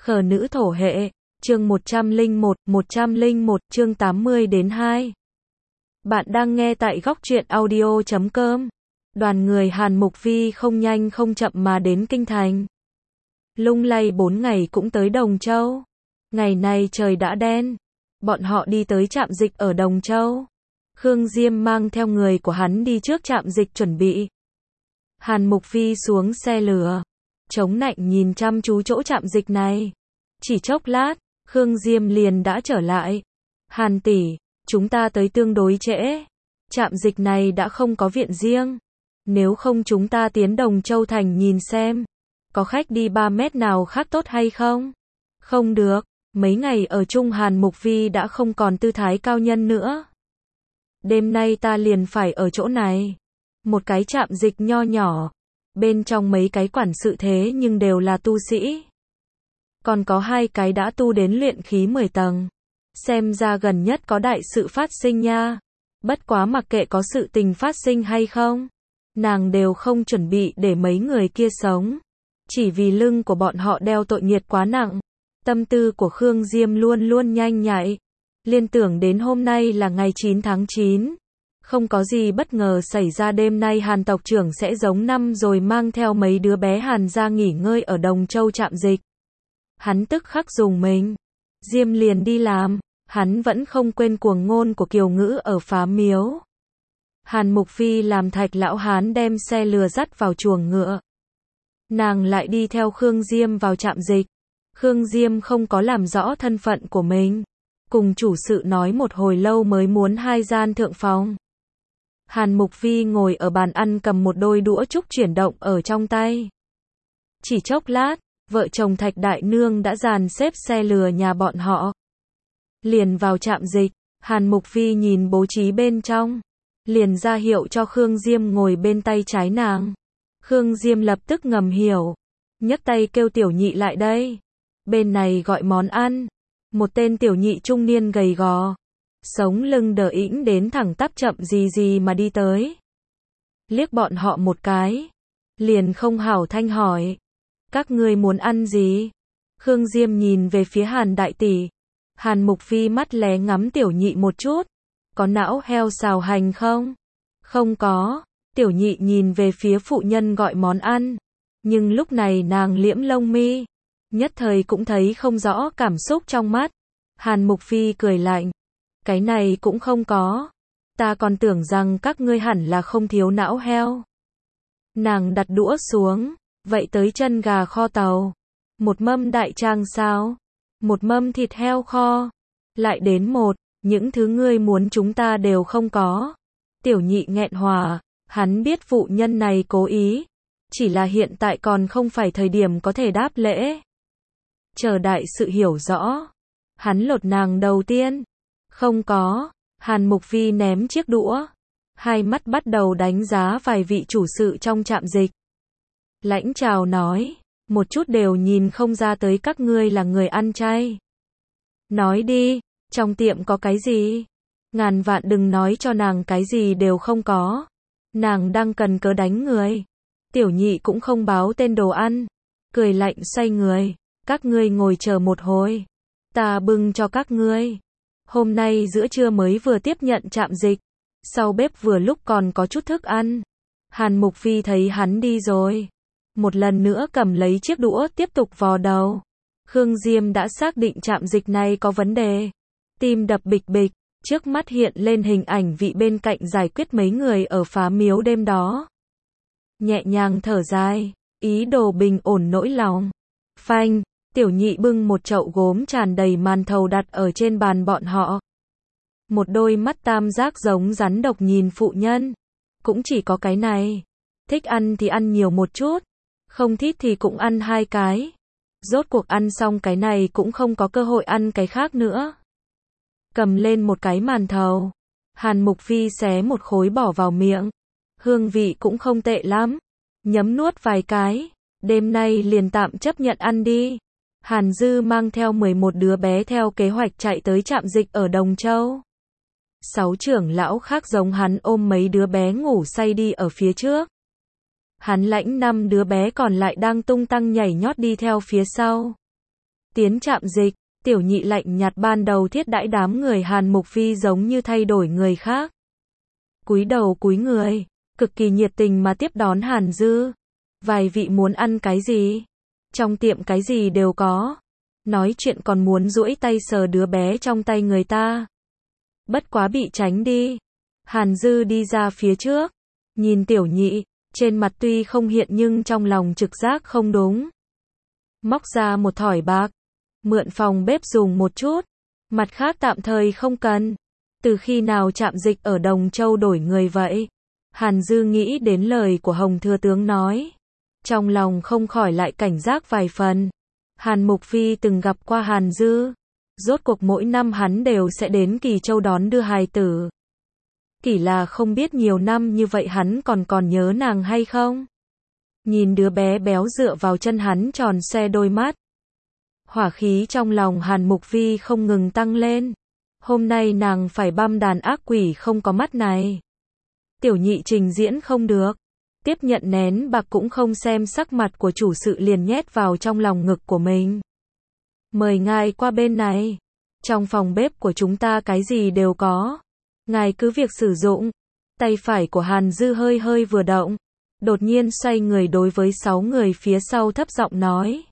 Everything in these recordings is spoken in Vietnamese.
Khờ nữ thổ hệ, chương 101, chương 80 đến 2. Bạn đang nghe tại góc truyện audio.com. Đoàn người Hàn Mục Vi không nhanh không chậm mà đến Kinh Thành. Lung lay 4 ngày cũng tới Đồng Châu. Ngày này trời đã đen. Bọn họ đi tới trạm dịch ở Đồng Châu. Khương Diêm mang theo người của hắn đi trước trạm dịch chuẩn bị. Hàn Mục Vi xuống xe lửa. Chống nạnh nhìn chăm chú chỗ trạm dịch này. Chỉ chốc lát, Khương Diêm liền đã trở lại. Hàn tỷ, chúng ta tới tương đối trễ. Trạm dịch này đã không có viện riêng. Nếu không chúng ta tiến Đồng Châu Thành nhìn xem. Có khách đi 3 mét nào khác tốt hay không? Không được, mấy ngày ở chung Hàn Mục Vi đã không còn tư thái cao nhân nữa. Đêm nay ta liền phải ở chỗ này. Một cái trạm dịch nho nhỏ. Bên trong mấy cái quản sự thế nhưng đều là tu sĩ. Còn có 2 cái đã tu đến luyện khí 10 tầng. Xem ra gần nhất có đại sự phát sinh nha. Bất quá mặc kệ có sự tình phát sinh hay không, nàng đều không chuẩn bị để mấy người kia sống. Chỉ vì lưng của bọn họ đeo tội nghiệt quá nặng. Tâm tư của Khương Diêm luôn luôn nhanh nhạy. Liên tưởng đến hôm nay là ngày 9 tháng 9. Không có gì bất ngờ xảy ra đêm nay Hàn tộc trưởng sẽ giống năm rồi mang theo mấy đứa bé Hàn ra nghỉ ngơi ở Đồng Châu trạm dịch. Hắn tức khắc dùng mình. Diêm liền đi làm. Hắn vẫn không quên cuồng ngôn của Kiều Ngữ ở Phá Miếu. Hàn Mục Phi làm Thạch lão hán đem xe lừa dắt vào chuồng ngựa. Nàng lại đi theo Khương Diêm vào trạm dịch. Khương Diêm không có làm rõ thân phận của mình. Cùng chủ sự nói một hồi lâu mới muốn 2 gian thượng phòng. Hàn Mục Phi ngồi ở bàn ăn cầm một đôi đũa trúc chuyển động ở trong tay. Chỉ chốc lát, vợ chồng Thạch Đại Nương đã dàn xếp xe lừa nhà bọn họ. Liền vào trạm dịch, Hàn Mục Phi nhìn bố trí bên trong. Liền ra hiệu cho Khương Diêm ngồi bên tay trái nàng. Khương Diêm lập tức ngầm hiểu. Nhấc tay kêu tiểu nhị lại đây. Bên này gọi món ăn. Một tên tiểu nhị trung niên gầy gò. Sống lưng đờ ĩnh đến thẳng tắp chậm gì mà đi tới. Liếc bọn họ một cái. Liền không hảo thanh hỏi. Các ngươi muốn ăn gì? Khương Diêm nhìn về phía Hàn đại tỷ. Hàn Mục Phi mắt lé ngắm tiểu nhị một chút. Có não heo xào hành không? Không có. Tiểu nhị nhìn về phía phụ nhân gọi món ăn. Nhưng lúc này nàng liễm lông mi. Nhất thời cũng thấy không rõ cảm xúc trong mắt. Hàn Mục Phi cười lạnh. Cái này cũng không có. Ta còn tưởng rằng các ngươi hẳn là không thiếu não heo. Nàng đặt đũa xuống. Vậy tới chân gà kho tàu. Một mâm đại trang sao? Một mâm thịt heo kho. Lại đến một. Những thứ ngươi muốn chúng ta đều không có. Tiểu nhị nghẹn hỏa. Hắn biết phụ nhân này cố ý. Chỉ là hiện tại còn không phải thời điểm có thể đáp lễ. Chờ đại sự hiểu rõ. Hắn lột nàng đầu tiên. Không có. Hàn Mục Vi ném chiếc đũa. Hai mắt bắt đầu đánh giá vài vị chủ sự trong trạm dịch. Lãnh chào nói. Một chút đều nhìn không ra tới các ngươi là người ăn chay. Nói đi. Trong tiệm có cái gì? Ngàn vạn đừng nói cho nàng cái gì đều không có. Nàng đang cần cớ đánh người. Tiểu nhị cũng không báo tên đồ ăn. Cười lạnh xoay người. Các ngươi ngồi chờ một hồi. Ta bưng cho các ngươi. Hôm nay giữa trưa mới vừa tiếp nhận trạm dịch. Sau bếp vừa lúc còn có chút thức ăn. Hàn Mục Phi thấy hắn đi rồi. Một lần nữa cầm lấy chiếc đũa tiếp tục vò đầu. Khương Diêm đã xác định trạm dịch này có vấn đề. Tim đập bịch bịch. Trước mắt hiện lên hình ảnh vị bên cạnh giải quyết mấy người ở Phá Miếu đêm đó. Nhẹ nhàng thở dài. Ý đồ bình ổn nỗi lòng. Phanh. Tiểu nhị bưng một chậu gốm tràn đầy màn thầu đặt ở trên bàn bọn họ. Một đôi mắt tam giác giống rắn độc nhìn phụ nhân. Cũng chỉ có cái này. Thích ăn thì ăn nhiều một chút. Không thích thì cũng ăn 2 cái. Rốt cuộc ăn xong cái này cũng không có cơ hội ăn cái khác nữa. Cầm lên một cái màn thầu. Hàn Mục Phi xé một khối bỏ vào miệng. Hương vị cũng không tệ lắm. Nhấm nuốt vài cái. Đêm nay liền tạm chấp nhận ăn đi. Hàn Dư mang theo 11 đứa bé theo kế hoạch chạy tới trạm dịch ở Đồng Châu. 6 trưởng lão khác giống hắn ôm mấy đứa bé ngủ say đi ở phía trước. Hắn lãnh 5 đứa bé còn lại đang tung tăng nhảy nhót đi theo phía sau. Tiến trạm dịch, Tiểu Nhị lạnh nhạt ban đầu thiết đãi đám người Hàn Mục Phi giống như thay đổi người khác. Cúi đầu cúi người, cực kỳ nhiệt tình mà tiếp đón Hàn Dư. Vài vị muốn ăn cái gì? Trong tiệm cái gì đều có. Nói chuyện còn muốn duỗi tay sờ đứa bé trong tay người ta. Bất quá bị tránh đi. Hàn Dư đi ra phía trước, nhìn Tiểu Nhị, trên mặt tuy không hiện nhưng trong lòng trực giác không đúng. Móc ra một thỏi bạc, mượn phòng bếp dùng một chút, mặt khác tạm thời không cần. Từ khi nào trạm dịch ở Đồng Châu đổi người vậy? Hàn Dư nghĩ đến lời của Hồng Thừa Tướng nói. Trong lòng không khỏi lại cảnh giác vài phần. Hàn Mục Phi từng gặp qua Hàn Dư. Rốt cuộc mỗi năm hắn đều sẽ đến Kỳ Châu đón đưa hài tử. Chỉ là không biết nhiều năm như vậy hắn còn nhớ nàng hay không? Nhìn đứa bé béo dựa vào chân hắn tròn xoe đôi mắt. Hỏa khí trong lòng Hàn Mục Phi không ngừng tăng lên. Hôm nay nàng phải băm đàn ác quỷ không có mắt này. Tiểu Nhị trình diễn không được. Tiếp nhận nén bạc cũng không xem sắc mặt của chủ sự liền nhét vào trong lòng ngực của mình. Mời ngài qua bên này. Trong phòng bếp của chúng ta cái gì đều có. Ngài cứ việc sử dụng. Tay phải của Hàn Dư hơi vừa động. Đột nhiên xoay người đối với 6 người phía sau thấp giọng nói.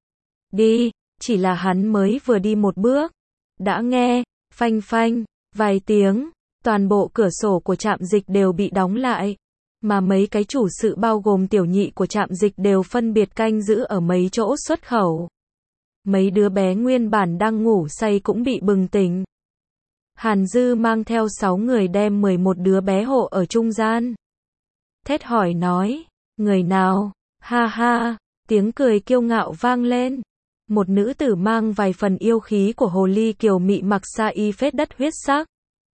Đi, chỉ là hắn mới vừa đi một bước. Đã nghe, phanh phanh, vài tiếng, toàn bộ cửa sổ của trạm dịch đều bị đóng lại. Mà mấy cái chủ sự bao gồm Tiểu Nhị của trạm dịch đều phân biệt canh giữ ở mấy chỗ xuất khẩu. Mấy đứa bé nguyên bản đang ngủ say cũng bị bừng tỉnh. Hàn Dư mang theo 6 người đem 11 đứa bé hộ ở trung gian. Thét hỏi nói, người nào? Ha ha, tiếng cười kiêu ngạo vang lên. Một nữ tử mang vài phần yêu khí của hồ ly kiều mị mặc sa y phết đất huyết sắc.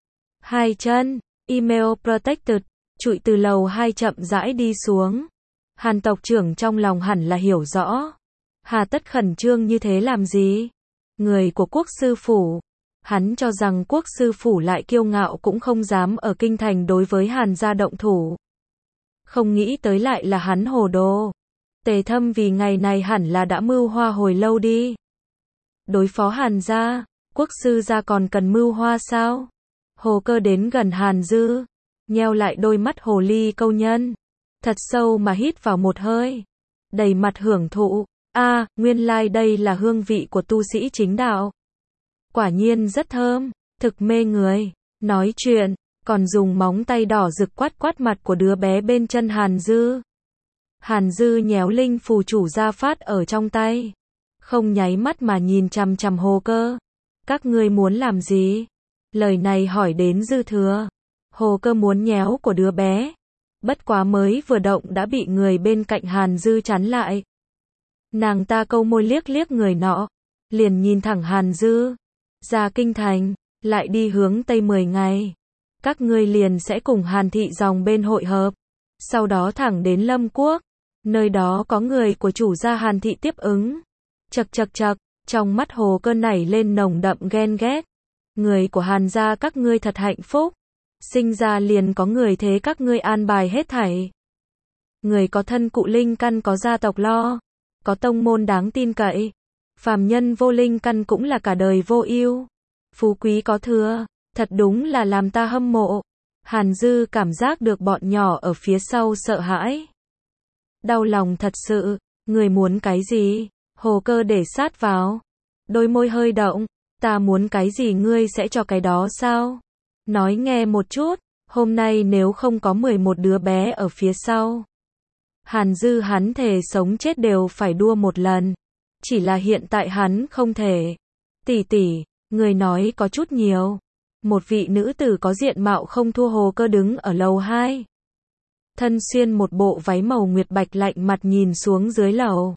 2 chân, email protected, trụi từ lầu 2 chậm rãi đi xuống. Hàn tộc trưởng trong lòng hẳn là hiểu rõ. Hà tất khẩn trương như thế làm gì? Người của quốc sư phủ. Hắn cho rằng quốc sư phủ lại kiêu ngạo cũng không dám ở kinh thành đối với Hàn gia động thủ. Không nghĩ tới lại là hắn hồ đồ. Tề Thâm vì ngày này hẳn là đã mưu hoa hồi lâu đi. Đối phó Hàn gia, quốc sư gia còn cần mưu hoa sao? Hồ Cơ đến gần Hàn Dư, nheo lại đôi mắt hồ ly câu nhân, thật sâu mà hít vào một hơi, đầy mặt hưởng thụ. Nguyên lai đây là hương vị của tu sĩ chính đạo. Quả nhiên rất thơm, thực mê người. Nói chuyện, còn dùng móng tay đỏ rực quát mặt của đứa bé bên chân Hàn Dư. Hàn Dư nhéo linh phù chủ gia phát ở trong tay, không nháy mắt mà nhìn chằm chằm Hồ Cơ. Các ngươi muốn làm gì? Lời này hỏi đến dư thừa. Hồ Cơ muốn nhéo của đứa bé, bất quá mới vừa động đã bị người bên cạnh Hàn Dư chắn lại. Nàng ta câu môi liếc người nọ, liền nhìn thẳng Hàn Dư. Ra kinh thành, lại đi hướng Tây 10 ngày. Các ngươi liền sẽ cùng Hàn thị dòng bên hội hợp. Sau đó thẳng đến Lâm Quốc. Nơi đó có người của chủ gia Hàn thị tiếp ứng. Chậc, trong mắt Hồ Cơ nảy lên nồng đậm ghen ghét. Người của Hàn gia các ngươi thật hạnh phúc. Sinh ra liền có người thế các ngươi an bài hết thảy. Người có thân cụ linh căn có gia tộc lo. Có tông môn đáng tin cậy. Phàm nhân vô linh căn cũng là cả đời vô ưu. Phú quý có thừa, thật đúng là làm ta hâm mộ. Hàn Dư cảm giác được bọn nhỏ ở phía sau sợ hãi. Đau lòng thật sự, người muốn cái gì? Hồ Cơ để sát vào. Đôi môi hơi động, ta muốn cái gì ngươi sẽ cho cái đó sao? Nói nghe một chút, hôm nay nếu không có 11 đứa bé ở phía sau. Hàn Dư hắn thề sống chết đều phải đua một lần. Chỉ là hiện tại hắn không thể. Tỷ, người nói có chút nhiều. Một vị nữ tử có diện mạo không thua Hồ Cơ đứng ở lầu 2. Thân xuyên một bộ váy màu nguyệt bạch lạnh mặt nhìn xuống dưới lầu.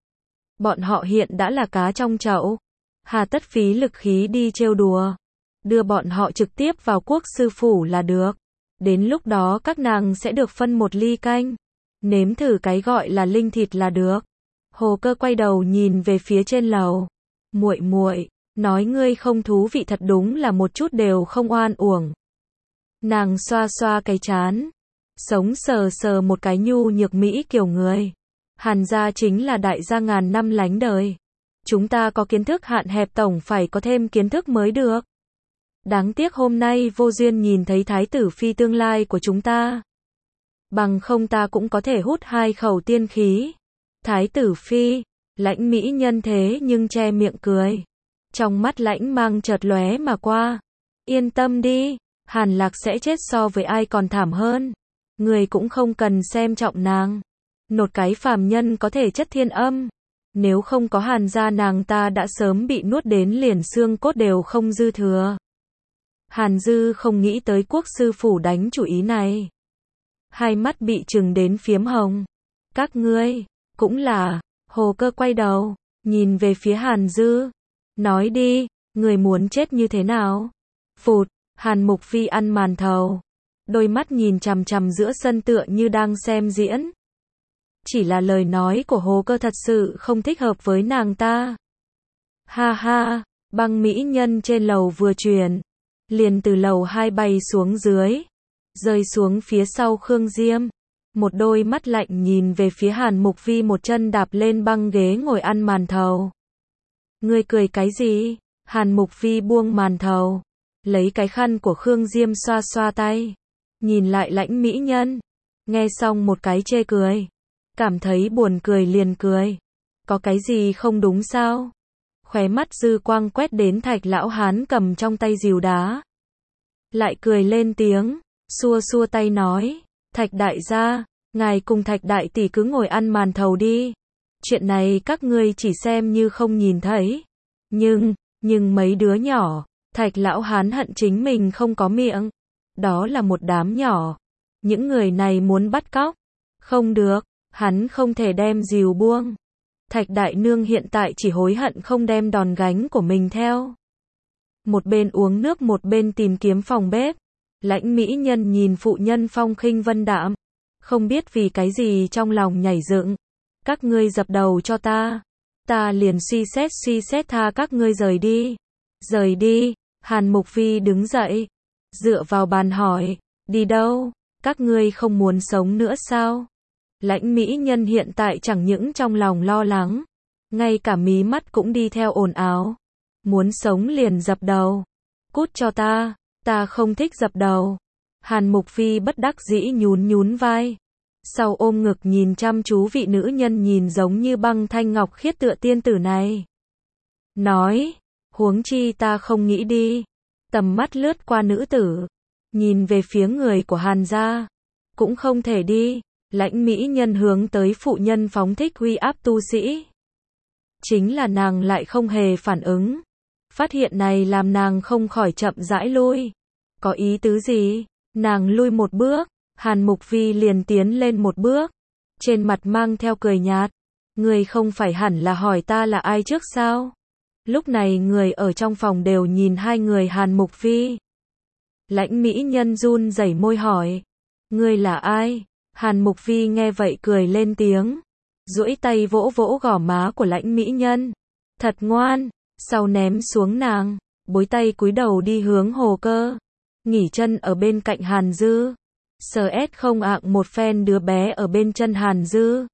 Bọn họ hiện đã là cá trong chậu. Hà tất phí lực khí đi trêu đùa. Đưa bọn họ trực tiếp vào quốc sư phủ là được. Đến lúc đó các nàng sẽ được phân một ly canh. Nếm thử cái gọi là linh thịt là được. Hồ Cơ quay đầu nhìn về phía trên lầu. Muội, nói ngươi không thú vị thật đúng là một chút đều không oan uổng. Nàng xoa cái trán, sống sờ một cái nhu nhược mỹ kiều người. Hàn gia chính là đại gia ngàn năm lánh đời. Chúng ta có kiến thức hạn hẹp, tổng phải có thêm kiến thức mới được. Đáng tiếc hôm nay vô duyên nhìn thấy thái tử phi tương lai của chúng ta. Bằng không ta cũng có thể hút 2 khẩu tiên khí. Thái tử phi, Lãnh mỹ nhân thế nhưng che miệng cười. Trong mắt Lãnh mang chợt lóe mà qua. Yên tâm đi, Hàn Lạc sẽ chết so với ai còn thảm hơn. Người cũng không cần xem trọng nàng. Nột cái phàm nhân có thể chất thiên âm. Nếu không có Hàn gia nàng ta đã sớm bị nuốt đến liền xương cốt đều không dư thừa. Hàn Dư không nghĩ tới quốc sư phủ đánh chủ ý này. Hai mắt bị trừng đến phiếm hồng. Các ngươi, cũng là, Hồ Cơ quay đầu, nhìn về phía Hàn Dư. Nói đi, người muốn chết như thế nào? Phụt, Hàn Mục Phi ăn màn thầu. Đôi mắt nhìn chằm chằm giữa sân tựa như đang xem diễn. Chỉ là lời nói của Hồ Cơ thật sự không thích hợp với nàng ta. Ha ha, băng mỹ nhân trên lầu vừa truyền. Liền từ lầu 2 bay xuống dưới. Rơi xuống phía sau Khương Diêm. Một đôi mắt lạnh nhìn về phía Hàn Mục Phi, một chân đạp lên băng ghế ngồi ăn màn thầu. Ngươi cười cái gì? Hàn Mục Phi buông màn thầu. Lấy cái khăn của Khương Diêm xoa xoa tay. Nhìn lại Lãnh mỹ nhân. Nghe xong một cái chê cười. Cảm thấy buồn cười liền cười. Có cái gì không đúng sao? Khóe mắt dư quang quét đến Thạch lão hán cầm trong tay rìu đá. Lại cười lên tiếng, xua xua tay nói, Thạch đại gia, ngài cùng Thạch đại tỷ cứ ngồi ăn màn thầu đi. Chuyện này các ngươi chỉ xem như không nhìn thấy. Nhưng mấy đứa nhỏ, Thạch lão hán hận chính mình không có miệng. Đó là một đám nhỏ. Những người này muốn bắt cóc. Không được, hắn không thể đem rìu buông. Thạch đại nương hiện tại chỉ hối hận không đem đòn gánh của mình theo. Một bên uống nước một bên tìm kiếm phòng bếp. Lãnh mỹ nhân nhìn phụ nhân phong khinh vân đạm. Không biết vì cái gì trong lòng nhảy dựng. Các ngươi dập đầu cho ta. Ta liền suy xét tha các ngươi rời đi. Rời đi, Hàn Mục Phi đứng dậy. Dựa vào bàn hỏi, đi đâu? Các ngươi không muốn sống nữa sao? Lãnh mỹ nhân hiện tại chẳng những trong lòng lo lắng, ngay cả mí mắt cũng đi theo ồn ào. Muốn sống liền dập đầu. Cút cho ta không thích dập đầu. Hàn Mục Phi bất đắc dĩ nhún vai. Sau ôm ngực nhìn chăm chú vị nữ nhân nhìn giống như băng thanh ngọc khiết tựa tiên tử này. Nói, huống chi ta không nghĩ đi. Tầm mắt lướt qua nữ tử, nhìn về phía người của Hàn gia. Cũng không thể đi. Lãnh mỹ nhân hướng tới phụ nhân phóng thích uy áp tu sĩ. Chính là nàng lại không hề phản ứng. Phát hiện này làm nàng không khỏi chậm rãi lui. Có ý tứ gì? Nàng lui một bước, Hàn Mục Phi liền tiến lên một bước. Trên mặt mang theo cười nhạt. Người không phải hẳn là hỏi ta là ai trước sao? Lúc này người ở trong phòng đều nhìn hai người Hàn Mục Phi. Lãnh mỹ nhân run rẩy môi hỏi. Ngươi là ai? Hàn Mục Phi nghe vậy cười lên tiếng. Duỗi tay vỗ vỗ gò má của lãnh mỹ nhân. Thật ngoan. Sau ném xuống nàng. Bối tay cúi đầu đi hướng Hồ Cơ. Nghỉ chân ở bên cạnh Hàn Dư. Sờ ét không ạng một phen đứa bé ở bên chân Hàn Dư.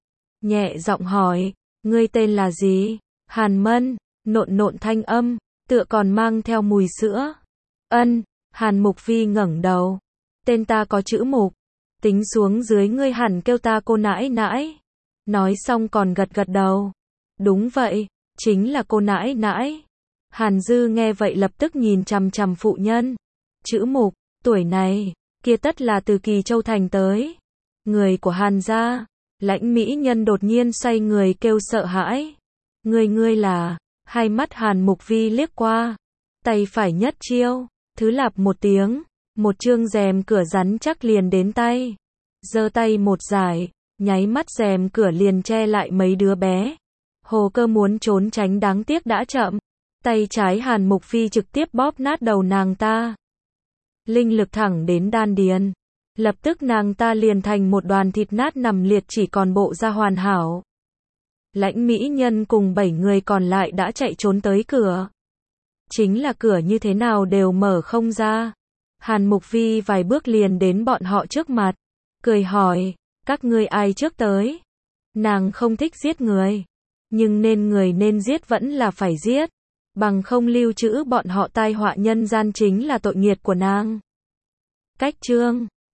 Nhẹ giọng hỏi. Ngươi tên là gì? Hàn Mân. Nộn thanh âm. Tựa còn mang theo mùi sữa. Ân. Hàn Mục Phi ngẩng đầu. Tên ta có chữ Mục. Tính xuống dưới ngươi hẳn kêu ta cô nãi nãi. Nói xong còn gật đầu. Đúng vậy, chính là cô nãi nãi. Hàn Dư nghe vậy lập tức nhìn chằm chằm phụ nhân. Chữ Mục, tuổi này, kia tất là từ Kỳ Châu Thành tới. Người của Hàn gia. Lãnh mỹ nhân đột nhiên xoay người kêu sợ hãi. Ngươi là, hai mắt Hàn Mục Phi liếc qua. Tay phải nhất chiêu, thứ lạp một tiếng. Một chương rèm cửa rắn chắc liền đến tay. Giơ tay một giải, nháy mắt rèm cửa liền che lại mấy đứa bé. Hồ Cơ muốn trốn tránh đáng tiếc đã chậm. Tay trái Hàn Mục Phi trực tiếp bóp nát đầu nàng ta. Linh lực thẳng đến đan điền. Lập tức nàng ta liền thành một đoàn thịt nát nằm liệt chỉ còn bộ da hoàn hảo. Lãnh mỹ nhân cùng 7 người còn lại đã chạy trốn tới cửa. Chính là cửa như thế nào đều mở không ra. Hàn Mục Phi vài bước liền đến bọn họ trước mặt. Cười hỏi, các ngươi ai trước tới? Nàng không thích giết người. Nhưng nên người nên giết vẫn là phải giết, bằng không lưu trữ bọn họ tai họa nhân gian chính là tội nghiệt của nàng. Cách chương